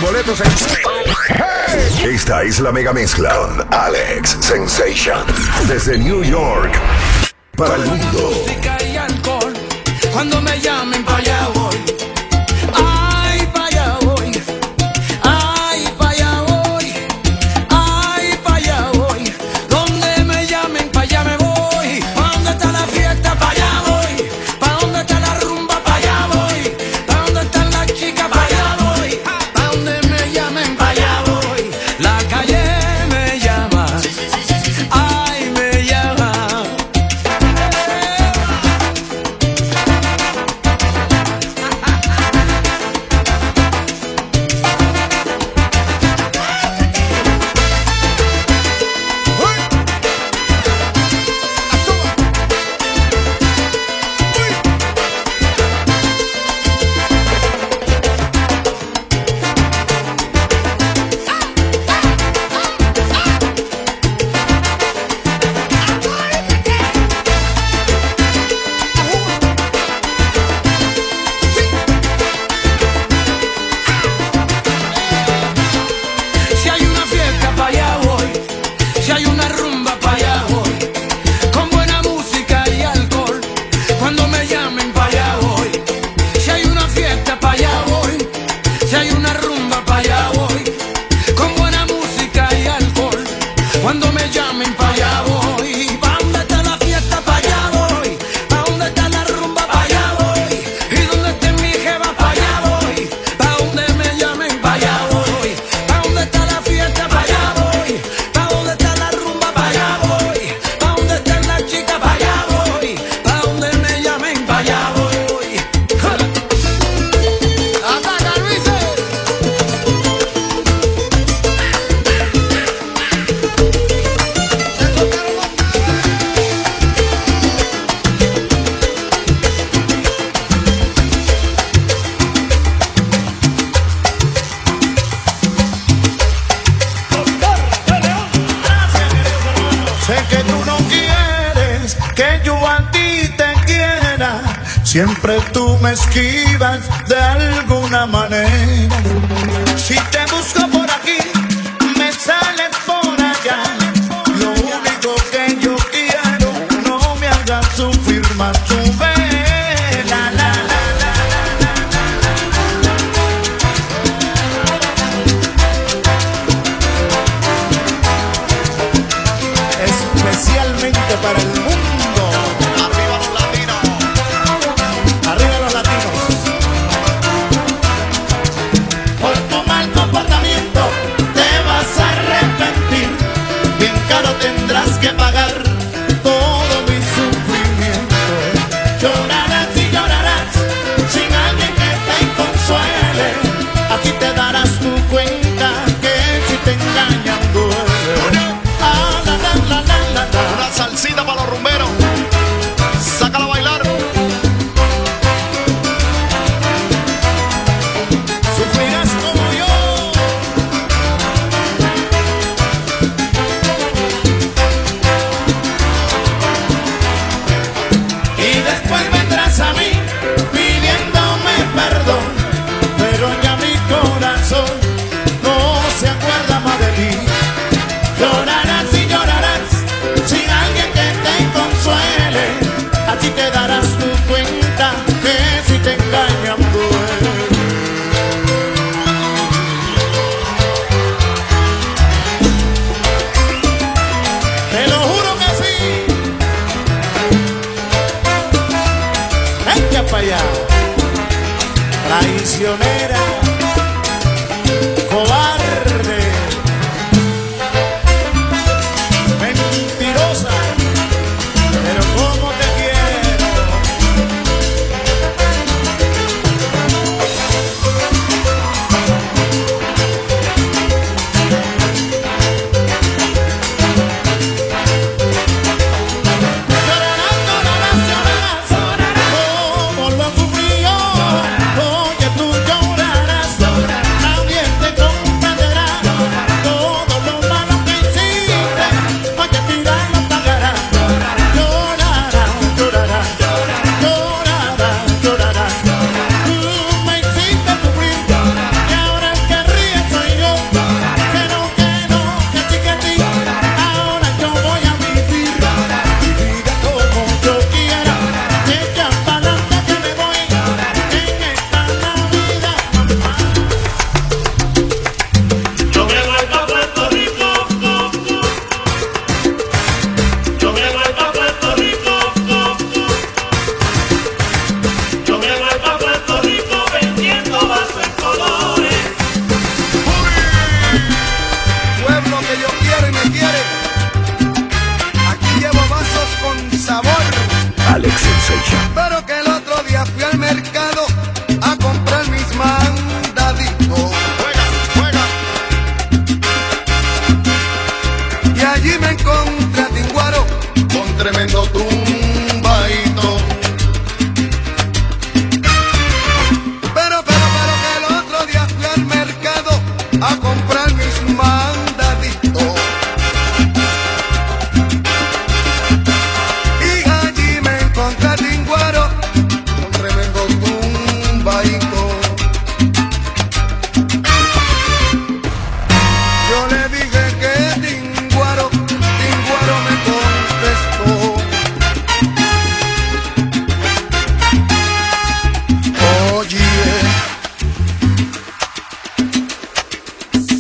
boletos en... ¡Hey! Esta es la mega mezcla con Alex Sensation. Desde New York para el mundo. Música y alcohol, cuando me llamen para allá voy. Ay, para allá voy. Ay, para allá voy. Ay, para allá voy. Donde me llamen para allá me voy. ¿Pa' dónde está la fiesta? Para allá voy. ¿Pa' dónde está la rumba? Para allá voy. ¿Pa' dónde están las chicas? Para allá voy. ¿Pa' dónde me llamen? Para allá voy. La calle me llama. Ay, me llama. Si hay una fiesta, para allá voy. Si hay una rumba, para allá voy. Con buena música y alcohol, cuando me llamen, para allá voy. Si hay una fiesta, para allá voy. Si hay una rumba, para allá voy. Con buena música y alcohol, cuando me llamen, para allá voy. ¿Pa' dónde está la fiesta? Para allá voy. ¿Pa' dónde está la rumba? Para allá voy. Y donde esté mi jeva, para allá voy. ¿Pa' dónde me llamen? Para allá voy. ¿Pa' dónde está la fiesta? Para allá voy. ¿Pa' dónde está la rumba? Para allá voy. ¿Pa' dónde están las chicas? Para allá voy. ¿Pa' dónde me llamen? Para allá voy. ¡Ja! ¡Ataca, Luis! Sé que tú no quieres que yo a ti te quiera. Siempre tú me esquivas de alguna manera. Si te busco por aquí, me sales por allá. Lo único que yo quiero, no me hagas sufrir más. Tu vela, la, la, la, especialmente para el mundo. Arriba los latinos. Arriba los latinos. Por tu mal comportamiento te vas a arrepentir. Bien caro tendrás que pagar todo mi sufrimiento. Llorarás y llorarás sin alguien que te consuele. Así te darás tu cuenta que si te engañan duele. Ah, la, la, la, la, la, la. Una salsita para los rumberos.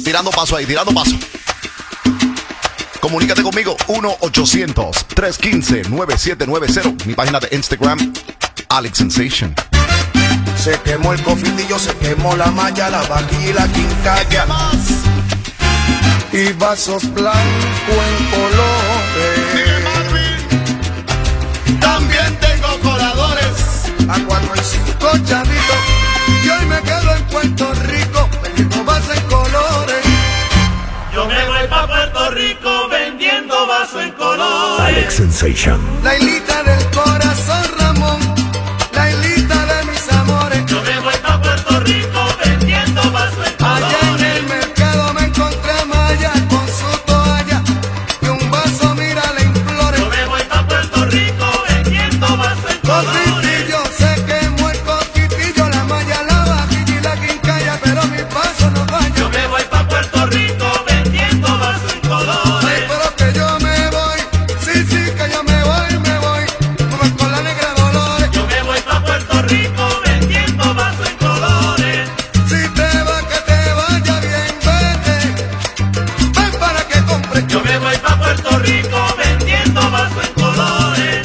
tirando paso ahí, tirando paso. Comunícate conmigo, 1-800-315-9790. Mi página de Instagram, Alex Sensation. Se quemó el cofitillo, se quemó la malla, la vajilla y la quincalla. Y vasos blancos en colores. También tengo coladores a 4 y 5 chavitos. Y hoy me quedo en Puerto Rico vendiendo vasos en colores. Yo me voy pa' Puerto Rico vendiendo vasos en colores. Alex Sensation. La hilita del corazón, Ramón, la hilita de mis amores. Yo me voy pa' Puerto Rico vendiendo vasos en colores. Allá en el mercado me encontré a Maya con su toalla y un vaso, mira, le implore. Yo me voy pa' Puerto Rico vendiendo vasos en colores. Coquitillo, se quemó el coquitillo, la malla, la vajilla y la quincalla, pero mi paso no falla. Yo me voy pa' Puerto Rico vendiendo vasos en colores. Ay, pero que yo me voy, sí, sí, que yo me voy, como con la negra Dolores. Yo me voy pa' Puerto Rico vendiendo vasos en colores. Si te va, que te vaya bien, vete, ven para que compre. Yo me voy pa' Puerto Rico vendiendo vasos en colores.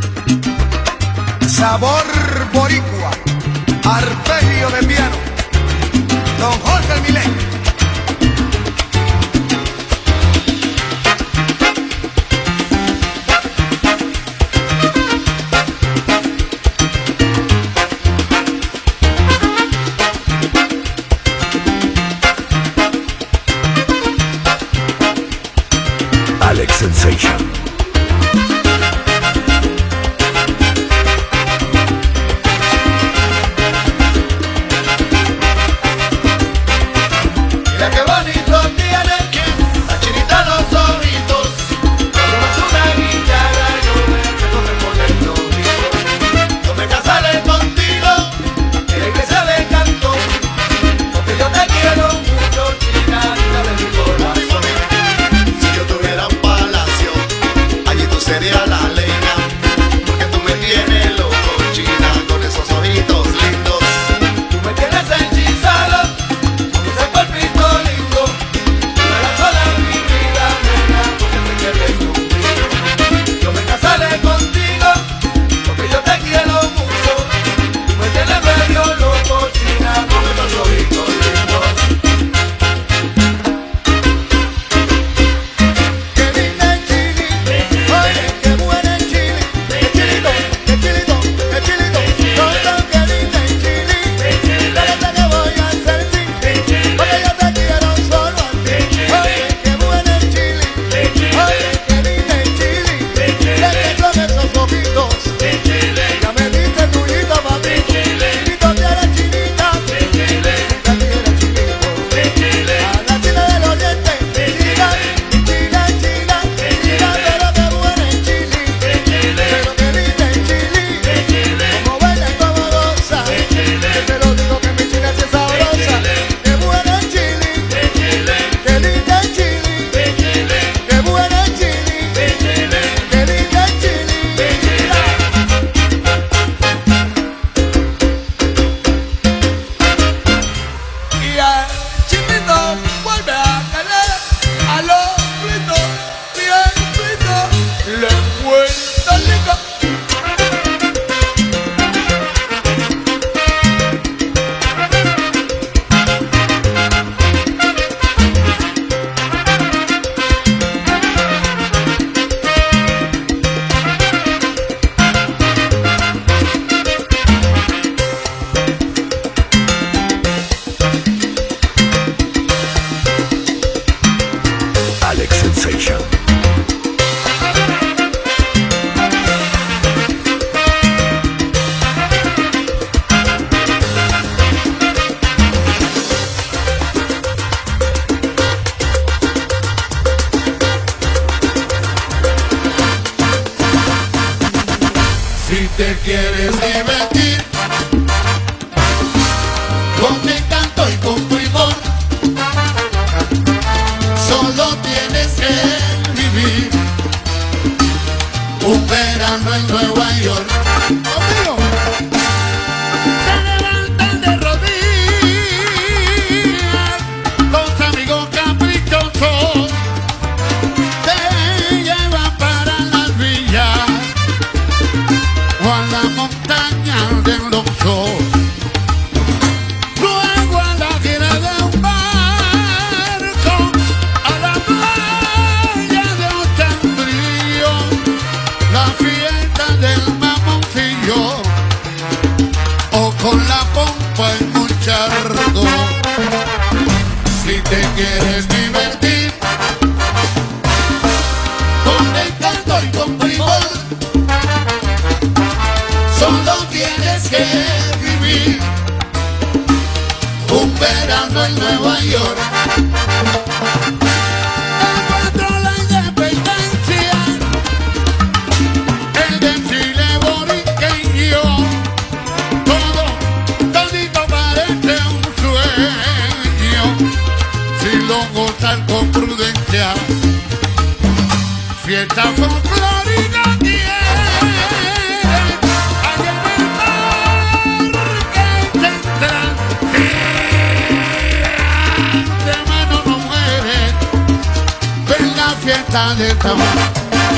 Sabor boricua, arpegio de piano, don Jorge el Milé. Alex Sensation. Mira qué bonito tiene la chinita los ojitos. Cuando es una guitarra yo me recorre por el ojito. Yo me casaré contigo en la iglesia de canto, porque yo te quiero mucho, chinita de mi corazón. Si yo tuviera un palacio, allí tú serías la leña, porque tú me tienes loco, china, con esos ojitos lindos. Tú me tienes hechizado con ese cuerpito lindo. Tú eras toda mi vida, nena, porque te quieres conmigo. Yo me casaré contigo, porque yo te quiero mucho. Tú me tienes medio loco, china, con esos ojitos lindos. Qué linda es Chili, oye, qué buena es Chili. Qué chilito, qué chilito, qué chilito. Todo qué linda es Chili. Espérate que voy a hacer sí, porque yo te quiero solo a ti. Oye, qué buena es Chili, oye, qué linda es Chili. Sé que son esos ojitos, ya me dice tuyito, papi. Chinito tiene chinita, chinita tiene chinito. A la china del oriente, china, china, china, china, pero qué buena es Chili. Pero qué linda es Chili, como baila y como goza. Yo te lo digo que mi china sí es sabrosa. Qué buena es Chili, qué linda es Chili, qué buena es Chili, qué linda es Chili. Y al chinito vuelve a caer a los fritos, bien fritos, le cuento lindo. Alex Sensation. Si te quieres divertir con encanto y con primor, solo tienes que vivir un verano en Nueva York. ¡Conmigo! Te levantan de rodillas los amigos que te quieres divertir con encanto y con primor, solo tienes que vivir un verano en Nueva York. Encuentro la independencia, el de Chile boriqueño, todito parece un sueño, si lo gozan con prudencia. Fiesta folclórica tiene, allá en el Parque Central, de mano no muere, ven la fiesta de San Juan.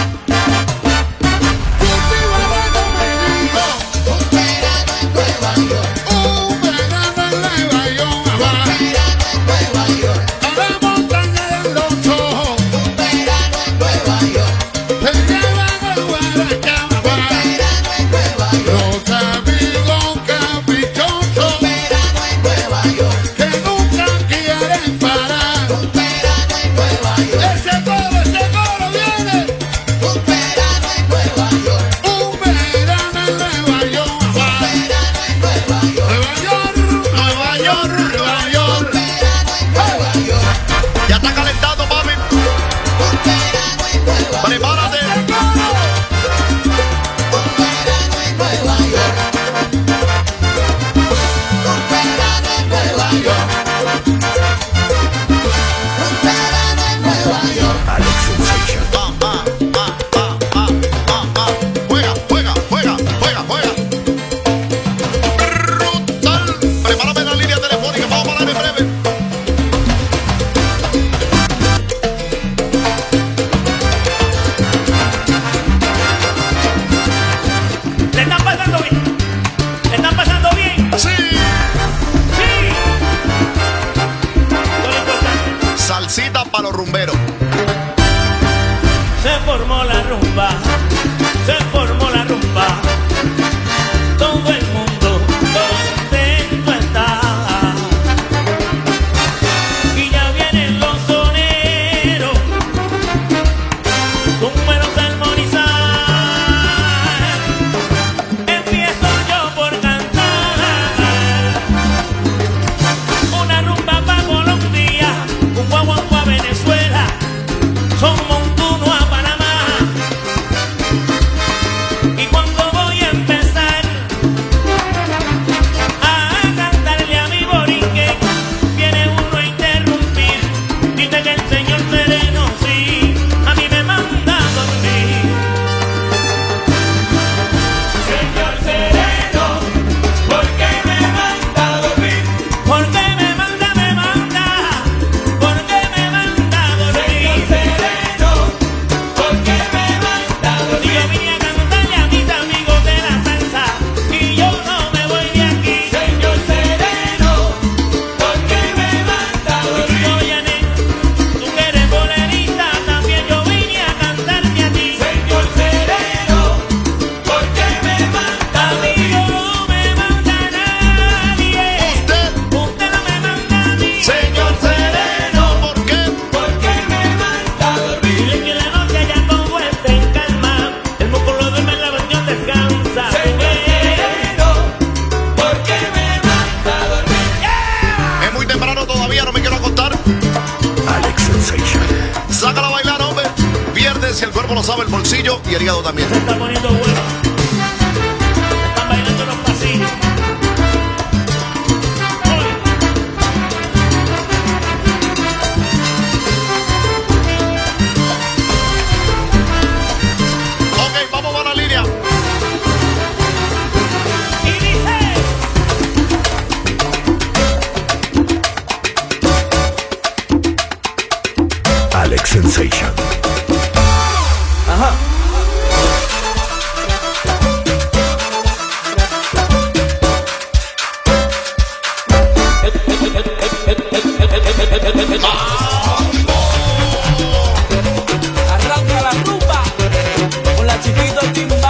Si el cuerpo lo sabe, el bolsillo y el hígado también. Se está poniendo bueno. Están bailando en los pasillos. Ok, vamos para la línea. Y dice: Alex Sensation. ajá. Arranca la rumba con la chiquita timba.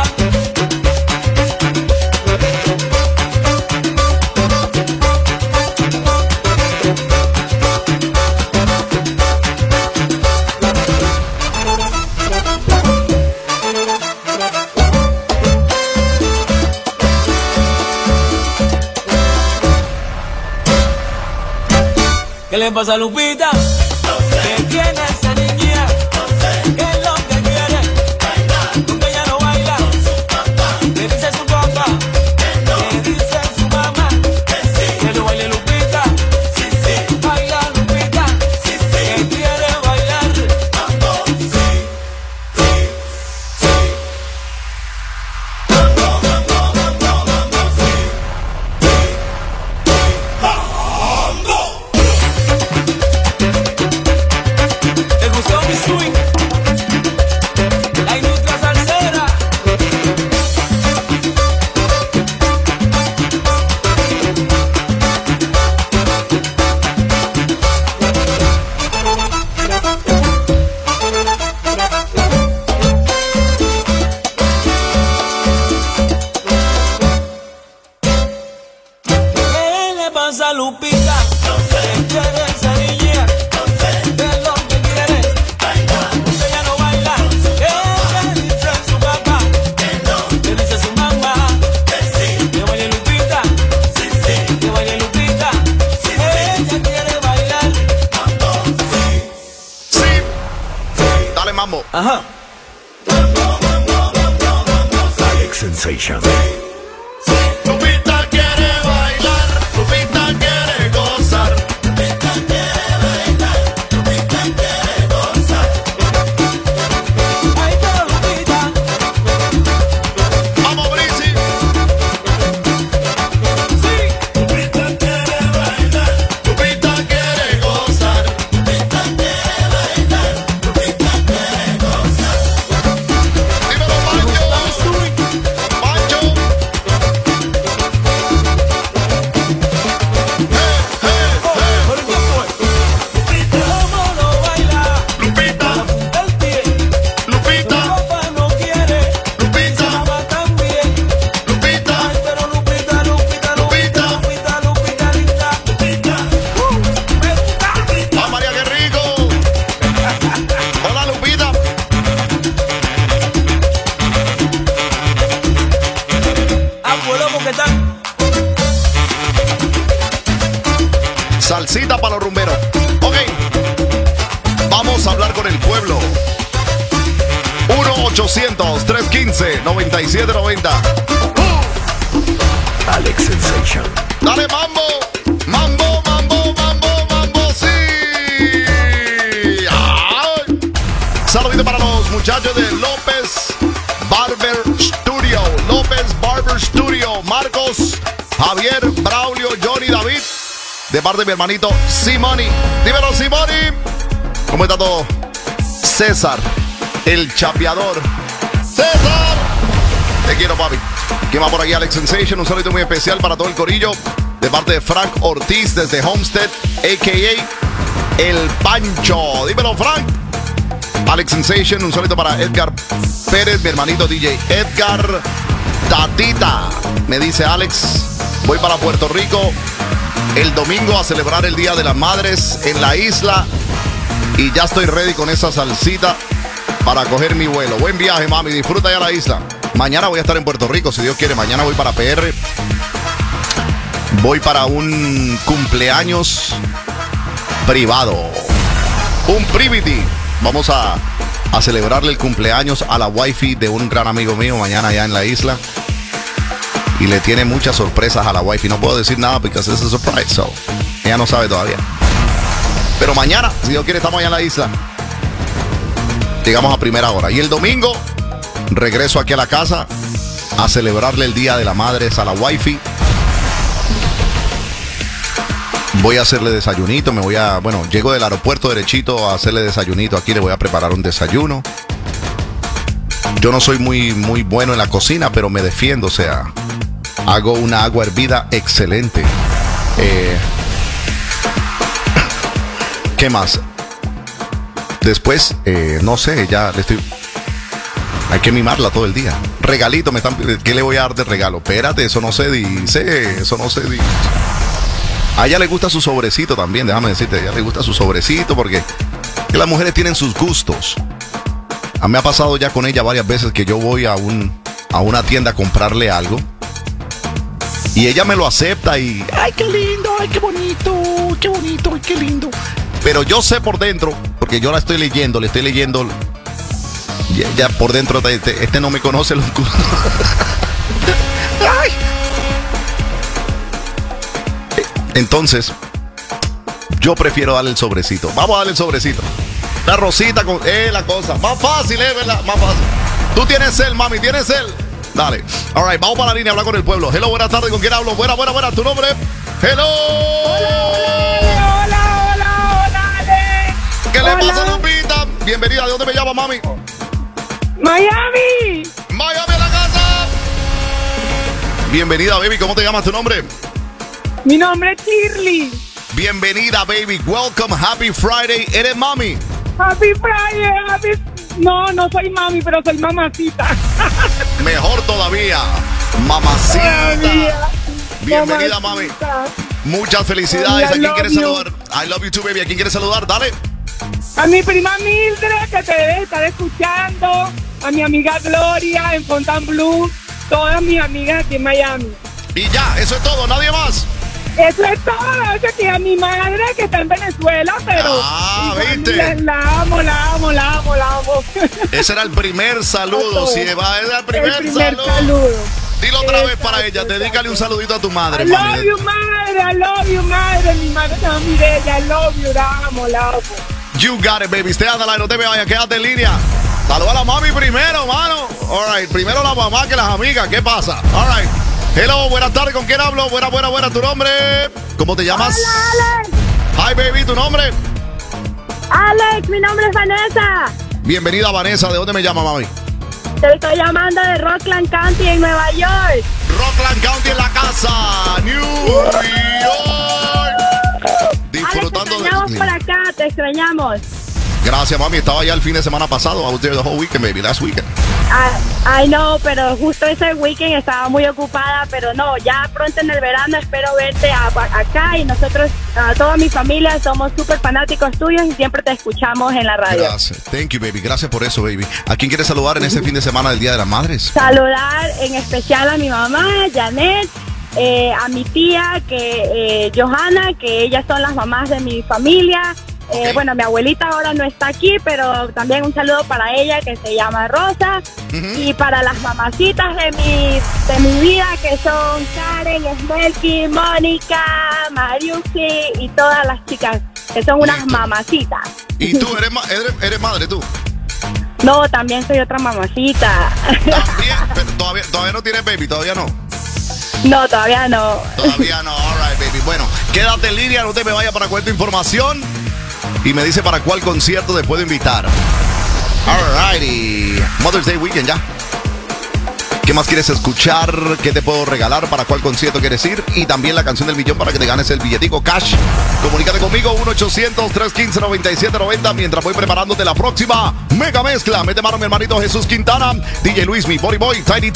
le pasa a Lupita? ¿Qué tiene esa niña? ¿Qué es lo que quiere? Porque ella no baila. ¿Qué dice su papá? ¿Qué dice su mamá? Que lo baile Lupita. Baila Lupita. Que quiere bailar. ¿Te gustó mi swing? La industria salsera. ¿Qué le pasa a Lupita? ¿Qué quiere esa niña? ¿Qué es lo que quiere? Porque ella no baila. ¿Qué dice su papá? ¿Qué dice su mamá? Que baile Lupita. Que baile Lupita. Ella quiere bailar. Sí. Dale mambo. Ajá. Alex Sensation. Lupita quiere bailar, Lupita quiere gozar. Lupita quiere bailar, Lupita quiere gozar. Ay, pero Lupita. Vamos, Brisi. Sí. Lupita quiere bailar, Lupita quiere gozar. Lupita quiere bailar, Lupita quiere gozar. Dímelo, Pancho. Pancho. ¿Por qué fue? ¿Cómo no baila? Lupita, El pie. Lupita, Papá no quiere. Lupita, Mamá también. Lupita, Ay, pero Lupita, Lupita, Lupita, Lupita, Lupita, linda. Me gusta. ¡Ah, María, qué rico! Hola, Lupita. Abuelo, ¿por qué están? Salsita para los rumberos. Ok. Vamos a hablar con el pueblo. 1-800-315-9790. Alex Sensation. Dale, mambo. Mambo, mambo, mambo, mambo, sí. Ay. Saludito para los muchachos de López Barber Studio. López Barber Studio. Marcos, Javier, Braulio, Johnny, David. De parte de mi hermanito Simoni. Dímelo, Simoni. ¿Cómo está todo? César, el chapeador. César. Te quiero, papi. ¿Quién va por aquí? Alex Sensation. Un saludo muy especial para todo el corillo. De parte de Frank Ortiz desde Homestead, a.k.a. El Pancho. Dímelo, Frank. Alex Sensation. Un saludo para Edgar Pérez, mi hermanito DJ Edgar. Tatita. Me dice Alex, voy para Puerto Rico el domingo a celebrar el Día de las Madres en la isla. Y ya estoy ready con esa salsita para coger mi vuelo. Buen viaje, mami. Disfruta ya la isla. Mañana voy a estar en Puerto Rico, si Dios quiere. Mañana voy para PR. Voy para un cumpleaños privado. Un privity. Vamos a celebrarle el cumpleaños a la wifi de un gran amigo mío mañana allá en la isla. Y le tiene muchas sorpresas a la wifi. No puedo decir nada porque es a surprise. So, ella no sabe todavía. Pero mañana, si Dios quiere, estamos allá en la isla. Llegamos a primera hora. Y el domingo regreso aquí a la casa a celebrarle el Día de la Madre a la wifi. Voy a hacerle desayunito. Llego del aeropuerto derechito a hacerle desayunito. Aquí le voy a preparar un desayuno. Yo no soy muy bueno en la cocina, pero me defiendo, o sea, hago una agua hervida excelente. ¿Qué más? Después, no sé, ya le estoy... Hay que mimarla todo el día. Regalito, ¿qué le voy a dar de regalo? Espérate, eso no se dice, A ella le gusta su sobrecito también, déjame decirte, a ella le gusta su sobrecito porque que las mujeres tienen sus gustos. A mí me ha pasado ya con ella varias veces que yo voy a una tienda a comprarle algo Y ella me lo acepta y... ¡Ay, qué lindo! ¡Ay, qué bonito! ¡Qué bonito! ¡Ay, qué lindo! Pero yo sé por dentro, porque yo la estoy leyendo, le estoy leyendo... Ya por dentro, este no me conoce. ¡Ay! Entonces, yo prefiero darle el sobrecito. Vamos a darle el sobrecito. La rosita con... la cosa. Más fácil, ¿verdad? Más fácil. Tú tienes cel, mami, tienes cel. Dale. All right, vamos para la línea a hablar con el pueblo. Hello, buenas tardes. ¿Con quién hablo? Buena. ¿Tu nombre? Hello. Hola, Alex. ¿Qué le pasa, Lupita? Bienvenida. ¿De dónde me llama, mami? Miami a la casa. Bienvenida, baby. ¿Cómo te llamas? ¿Tu nombre? Mi nombre es Shirley. Bienvenida, baby. Welcome. Happy Friday. ¿Eres mami? Happy Friday. No soy mami, pero soy mamacita. Mejor todavía. Mamacita. Bienvenida, mami. Muchas felicidades. ¿A quién quieres saludar? I love you too, baby. ¿A quién quieres saludar? Dale. A mi prima Mildred, que te debe estar escuchando. A mi amiga Gloria en Fontainebleau. Todas mis amigas aquí en Miami. Y ya, eso es todo. ¿Nadie más? Eso es todo. Eso que a mi madre que está en Venezuela, pero... ¿viste? La amo. Ese era el primer saludo, si va, era el primer saludo. Dilo otra vez para ella, dedícale un saludito a tu madre. I love you, madre. Mi madre se llama Mireya. I love you, la amo. You got it, baby. Stay on the line, no te me vayas, quédate en línea. Saluda a la mami primero, mano. All right, primero la mamá que las amigas. ¿Qué pasa? All right. Hello, buenas tardes. ¿Con quién hablo? Buena. ¿Tu nombre? ¿Cómo te llamas? Hola, Alex. Hi, baby. ¿Tu nombre? Alex, mi nombre es Vanessa. Bienvenida, Vanessa. ¿De dónde me llama, mami? Te estoy llamando de Rockland County en Nueva York. Rockland County en la casa. New York. Disfrutando Alex, te extrañamos por acá, te extrañamos. Gracias, mami. Estaba allá el fin de semana pasado. I was there the whole weekend, baby. Last weekend. I know, pero justo ese weekend estaba muy ocupada, pero no, ya pronto en el verano espero verte acá y nosotros, toda mi familia, somos súper fanáticos tuyos y siempre te escuchamos en la radio. Gracias. Thank you, baby. Gracias por eso, baby. ¿A quién quieres saludar en este fin de semana del Día de las Madres? Saludar en especial a mi mamá, Janet, a mi tía, Johanna, que ellas son las mamás de mi familia. Okay. Bueno, mi abuelita ahora no está aquí, pero también un saludo para ella que se llama Rosa. Y para las mamacitas de mi vida, que son Karen, Smelky, Mónica, Mariusi y todas las chicas que son unas mamacitas. ¿Y tú eres madre tú? No, también soy otra mamacita. También, pero todavía no tienes baby, todavía no. No, todavía no. Todavía no, alright, baby. Bueno, quédate en línea, no te me vayas para cuál tu información. Y me dice para cuál concierto te puedo invitar. Alrighty. Mother's Day Weekend ya. ¿Qué más quieres escuchar? ¿Qué te puedo regalar? ¿Para cuál concierto quieres ir? Y también la canción del millón para que te ganes el billetico cash. Comunícate conmigo 1-800-315-9790 mientras voy preparándote la próxima mega mezcla. Mete mano mi hermanito Jesús Quintana, DJ Luis, mi Body Boy, Tiny